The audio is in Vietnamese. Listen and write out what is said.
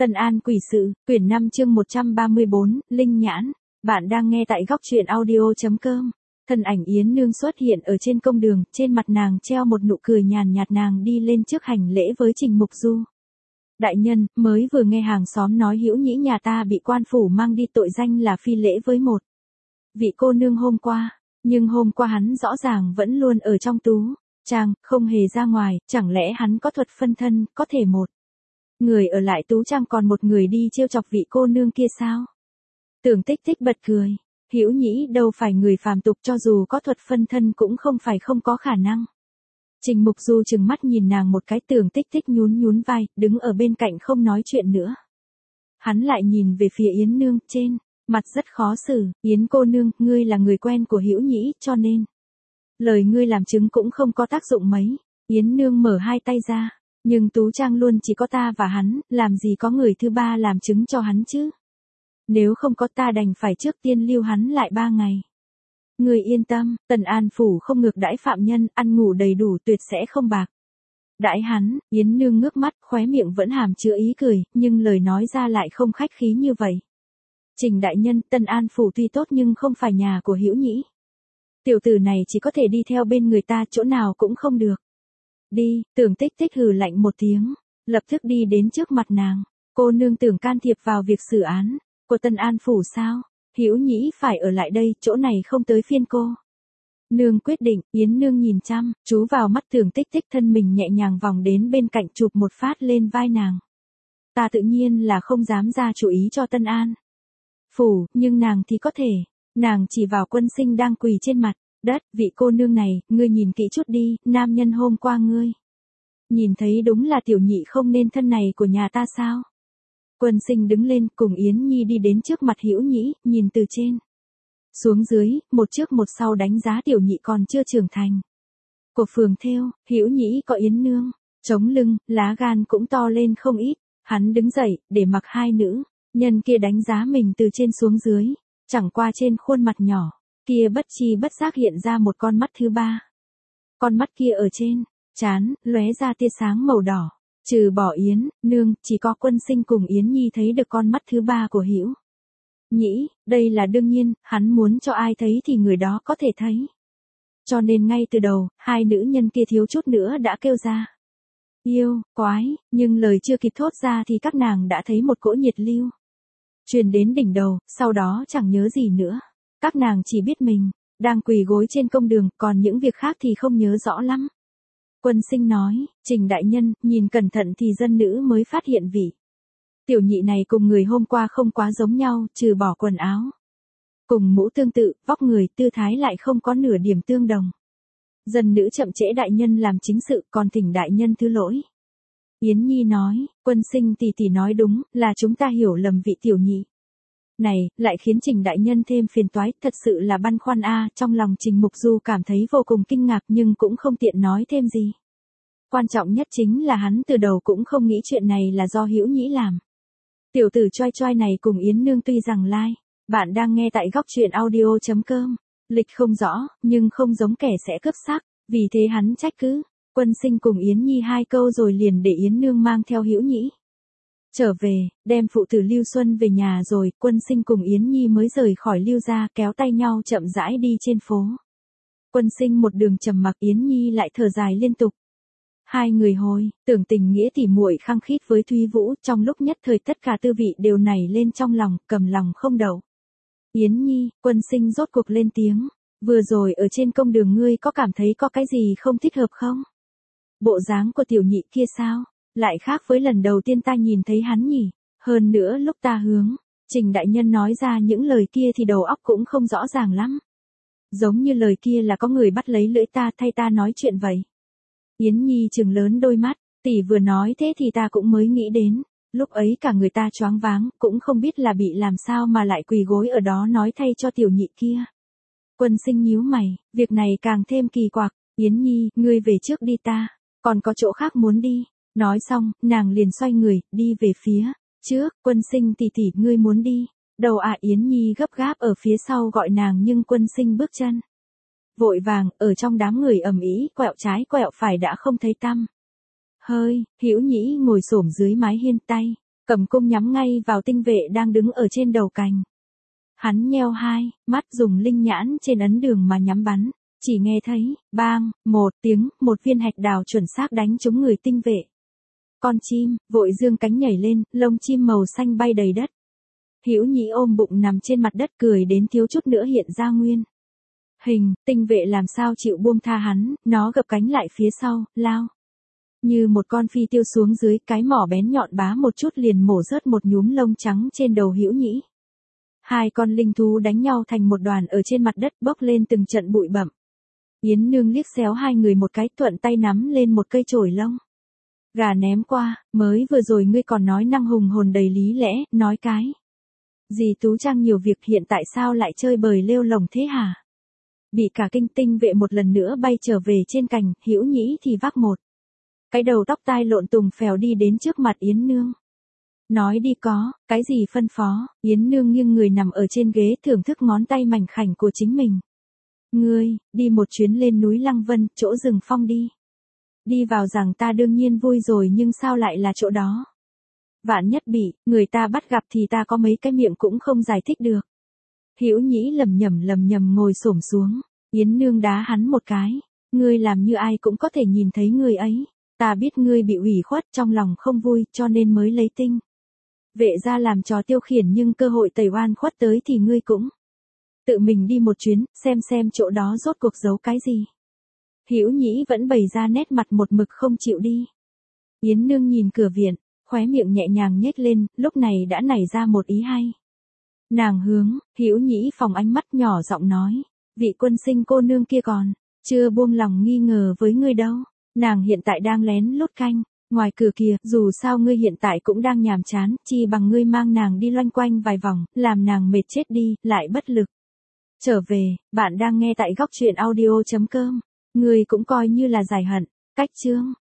Tân An Quỷ Sự, quyển 5 chương 134, Linh Nhãn. Bạn đang nghe tại góc truyện audio.com. Thân ảnh Yến Nương xuất hiện ở trên công đường, trên mặt nàng treo một nụ cười nhàn nhạt, nàng đi lên trước hành lễ với Trình Mục Du. Đại nhân, mới vừa nghe hàng xóm nói Hữu Nhĩ nhà ta bị quan phủ mang đi tội danh là phi lễ với một vị cô nương hôm qua, nhưng hôm qua hắn rõ ràng vẫn luôn ở trong tú trang, không hề ra ngoài, chẳng lẽ hắn có thuật phân thân, có thể một người ở lại tú trang còn một người đi trêu chọc vị cô nương kia sao? Tưởng Tích Tích bật cười, Hữu Nhĩ đâu phải người phàm tục, cho dù có thuật phân thân cũng không phải không có khả năng. Trình Mục Du trừng mắt nhìn nàng một cái, Tưởng Tích Tích nhún nhún vai, đứng ở bên cạnh không nói chuyện nữa. Hắn lại nhìn về phía Yến Nương, trên mặt rất khó xử, Yến cô nương, ngươi là người quen của Hữu Nhĩ, cho nên lời ngươi làm chứng cũng không có tác dụng mấy. Yến Nương mở hai tay ra, nhưng tú trang luôn chỉ có ta và hắn, làm gì có người thứ ba làm chứng cho hắn chứ? Nếu không có ta đành phải trước tiên lưu hắn lại 3 ngày. Người yên tâm, Tần An phủ không ngược đãi phạm nhân, ăn ngủ đầy đủ tuyệt sẽ không bạc đãi hắn. Yến Nương ngước mắt, khóe miệng vẫn hàm chứa ý cười, nhưng lời nói ra lại không khách khí như vậy. Trình đại nhân, Tần An phủ tuy tốt nhưng không phải nhà của Hữu Nhĩ. Tiểu tử này chỉ có thể đi theo bên người ta, chỗ nào cũng không được. Đi, Tưởng Tích Tích hừ lạnh một tiếng, lập tức đi đến trước mặt nàng. Cô nương tưởng can thiệp vào việc xử án của Tân An phủ sao? Hữu Nhĩ phải ở lại đây, chỗ này không tới phiên cô. Nương quyết định. Yến Nương nhìn chăm chú vào mắt Tưởng Tích Tích, thân mình nhẹ nhàng vòng đến bên cạnh chụp một phát lên vai nàng. Ta tự nhiên là không dám ra chủ ý cho Tân An phủ, nhưng nàng thì có thể. Nàng chỉ vào Quân Sinh đang quỳ trên mặt đất, vị cô nương này, ngươi nhìn kỹ chút đi, nam nhân hôm qua ngươi nhìn thấy đúng là tiểu nhị không nên thân này của nhà ta sao? Quân Sinh đứng lên, cùng Yến Nhi đi đến trước mặt Hữu Nhĩ, nhìn từ trên xuống dưới, một trước một sau đánh giá tiểu nhị còn chưa trưởng thành của phường thêu. Hữu Nhĩ có Yến Nương chống lưng, lá gan cũng to lên không ít. Hắn đứng dậy, để mặc hai nữ nhân kia đánh giá mình từ trên xuống dưới. Chẳng qua trên khuôn mặt nhỏ kia bất chi bất giác hiện ra một con mắt thứ ba. Con mắt kia ở trên trán lóe ra tia sáng màu đỏ. Trừ bỏ Yến Nương, chỉ có Quân Sinh cùng Yến Nhi thấy được con mắt thứ ba của Hữu Nhĩ. Đây là đương nhiên, hắn muốn cho ai thấy thì người đó có thể thấy. Cho nên ngay từ đầu, hai nữ nhân kia thiếu chút nữa đã kêu ra yêu quái, nhưng lời chưa kịp thốt ra thì các nàng đã thấy một cỗ nhiệt lưu truyền đến đỉnh đầu, sau đó chẳng nhớ gì nữa. Các nàng chỉ biết mình đang quỳ gối trên công đường, còn những việc khác thì không nhớ rõ lắm. Quân Sinh nói, Trình đại nhân, nhìn cẩn thận thì dân nữ mới phát hiện vị tiểu nhị này cùng người hôm qua không quá giống nhau, trừ bỏ quần áo cùng mũ tương tự, vóc người, tư thái lại không có nửa điểm tương đồng. Dân nữ chậm trễ đại nhân làm chính sự, còn thỉnh đại nhân thứ lỗi. Yến Nhi nói, Quân Sinh tỷ tỷ nói đúng, là chúng ta hiểu lầm vị tiểu nhị này, lại khiến Trình đại nhân thêm phiền toái, thật sự là băn khoăn a. Trong lòng Trình Mục Du cảm thấy vô cùng kinh ngạc, nhưng cũng không tiện nói thêm gì. Quan trọng nhất chính là hắn từ đầu cũng không nghĩ chuyện này là do Hữu Nhĩ làm. Tiểu tử choai choai này cùng Yến Nương tuy rằng like, bạn đang nghe tại góc truyện audio.com, lịch không rõ, nhưng không giống kẻ sẽ cướp xác, vì thế hắn trách cứ Quân Sinh cùng Yến Nhi hai câu rồi liền để Yến Nương mang theo Hữu Nhĩ trở về, đem phụ tử Lưu Xuân về nhà rồi. Quân Sinh cùng Yến Nhi mới rời khỏi Lưu gia, kéo tay nhau chậm rãi đi trên phố. Quân Sinh một đường trầm mặc, Yến Nhi lại thở dài liên tục. Hai người hồi tưởng tình nghĩa tỉ muội khăng khít với Thúy Vũ, trong lúc nhất thời tất cả tư vị đều nảy lên trong lòng, cầm lòng không đậu. Yến Nhi, Quân Sinh rốt cuộc lên tiếng, vừa rồi ở trên công đường ngươi có cảm thấy có cái gì không thích hợp không? Bộ dáng của tiểu nhị kia sao? Lại khác với lần đầu tiên ta nhìn thấy hắn nhỉ? Hơn nữa lúc ta hướng Trình đại nhân nói ra những lời kia thì đầu óc cũng không rõ ràng lắm. Giống như lời kia là có người bắt lấy lưỡi ta thay ta nói chuyện vậy. Yến Nhi trừng lớn đôi mắt, tỷ vừa nói thế thì ta cũng mới nghĩ đến. Lúc ấy cả người ta choáng váng, cũng không biết là bị làm sao mà lại quỳ gối ở đó nói thay cho tiểu nhị kia. Quân Sinh nhíu mày, việc này càng thêm kỳ quặc. Yến Nhi, ngươi về trước đi, ta còn có chỗ khác muốn đi. Nói xong, nàng liền xoay người, đi về phía trước. Quân Sinh tỷ tỷ, ngươi muốn đi đâu à? Yến Nhi gấp gáp ở phía sau gọi nàng, nhưng Quân Sinh bước chân vội vàng, ở trong đám người ầm ĩ, quẹo trái quẹo phải đã không thấy tăm hơi. Hữu Nhĩ ngồi xổm dưới mái hiên, tay cầm cung nhắm ngay vào Tinh Vệ đang đứng ở trên đầu cành. Hắn nheo hai mắt dùng linh nhãn trên ấn đường mà nhắm bắn, chỉ nghe thấy, bang, một tiếng, một viên hạch đào chuẩn xác đánh trúng người Tinh Vệ. Con chim, vội dương cánh nhảy lên, lông chim màu xanh bay đầy đất. Hữu Nhĩ ôm bụng nằm trên mặt đất cười đến thiếu chút nữa hiện ra nguyên hình, Tinh Vệ làm sao chịu buông tha hắn, nó gập cánh lại phía sau, lao. Như một con phi tiêu xuống dưới, cái mỏ bén nhọn bá một chút liền mổ rớt một nhúm lông trắng trên đầu Hữu Nhĩ. Hai con linh thú đánh nhau thành một đoàn ở trên mặt đất bốc lên từng trận bụi bặm. Yến Nương liếc xéo hai người một cái thuận tay nắm lên một cây chổi lông. Gà ném qua, mới vừa rồi ngươi còn nói năng hùng hồn đầy lý lẽ, nói cái. Dì Tú Trang nhiều việc hiện tại sao lại chơi bời lêu lồng thế hả? Bị cả kinh Tinh Vệ một lần nữa bay trở về trên cành, Hữu Nhĩ thì vác một cái đầu tóc tai lộn tùng phèo đi đến trước mặt Yến Nương. Nói đi có, cái gì phân phó, Yến Nương nghiêng người nằm ở trên ghế thưởng thức ngón tay mảnh khảnh của chính mình. Ngươi, đi một chuyến lên núi Lăng Vân, chỗ rừng phong đi. Đi vào rằng ta đương nhiên vui rồi nhưng sao lại là chỗ đó? Vạn nhất bị, người ta bắt gặp thì ta có mấy cái miệng cũng không giải thích được. Hữu Nhĩ lầm nhầm ngồi xổm xuống, Yến Nương đá hắn một cái. Ngươi làm như ai cũng có thể nhìn thấy người ấy. Ta biết ngươi bị ủy khuất trong lòng không vui cho nên mới lấy Tinh Vệ ra làm trò tiêu khiển nhưng cơ hội tẩy oan khuất tới thì ngươi cũng tự mình đi một chuyến, xem chỗ đó rốt cuộc giấu cái gì. Hữu Nhĩ vẫn bày ra nét mặt một mực không chịu đi. Yến Nương nhìn cửa viện, khóe miệng nhẹ nhàng nhếch lên, lúc này đã nảy ra một ý hay. Nàng hướng Hữu Nhĩ phòng ánh mắt nhỏ giọng nói, vị Quân Sinh cô nương kia còn chưa buông lòng nghi ngờ với ngươi đâu. Nàng hiện tại đang lén lút canh ngoài cửa kia, dù sao ngươi hiện tại cũng đang nhàm chán, chi bằng ngươi mang nàng đi loanh quanh vài vòng, làm nàng mệt chết đi, lại bất lực. Trở về, bạn đang nghe tại góc truyện audio.com. Ngươi cũng coi như là giải hận. Cách chương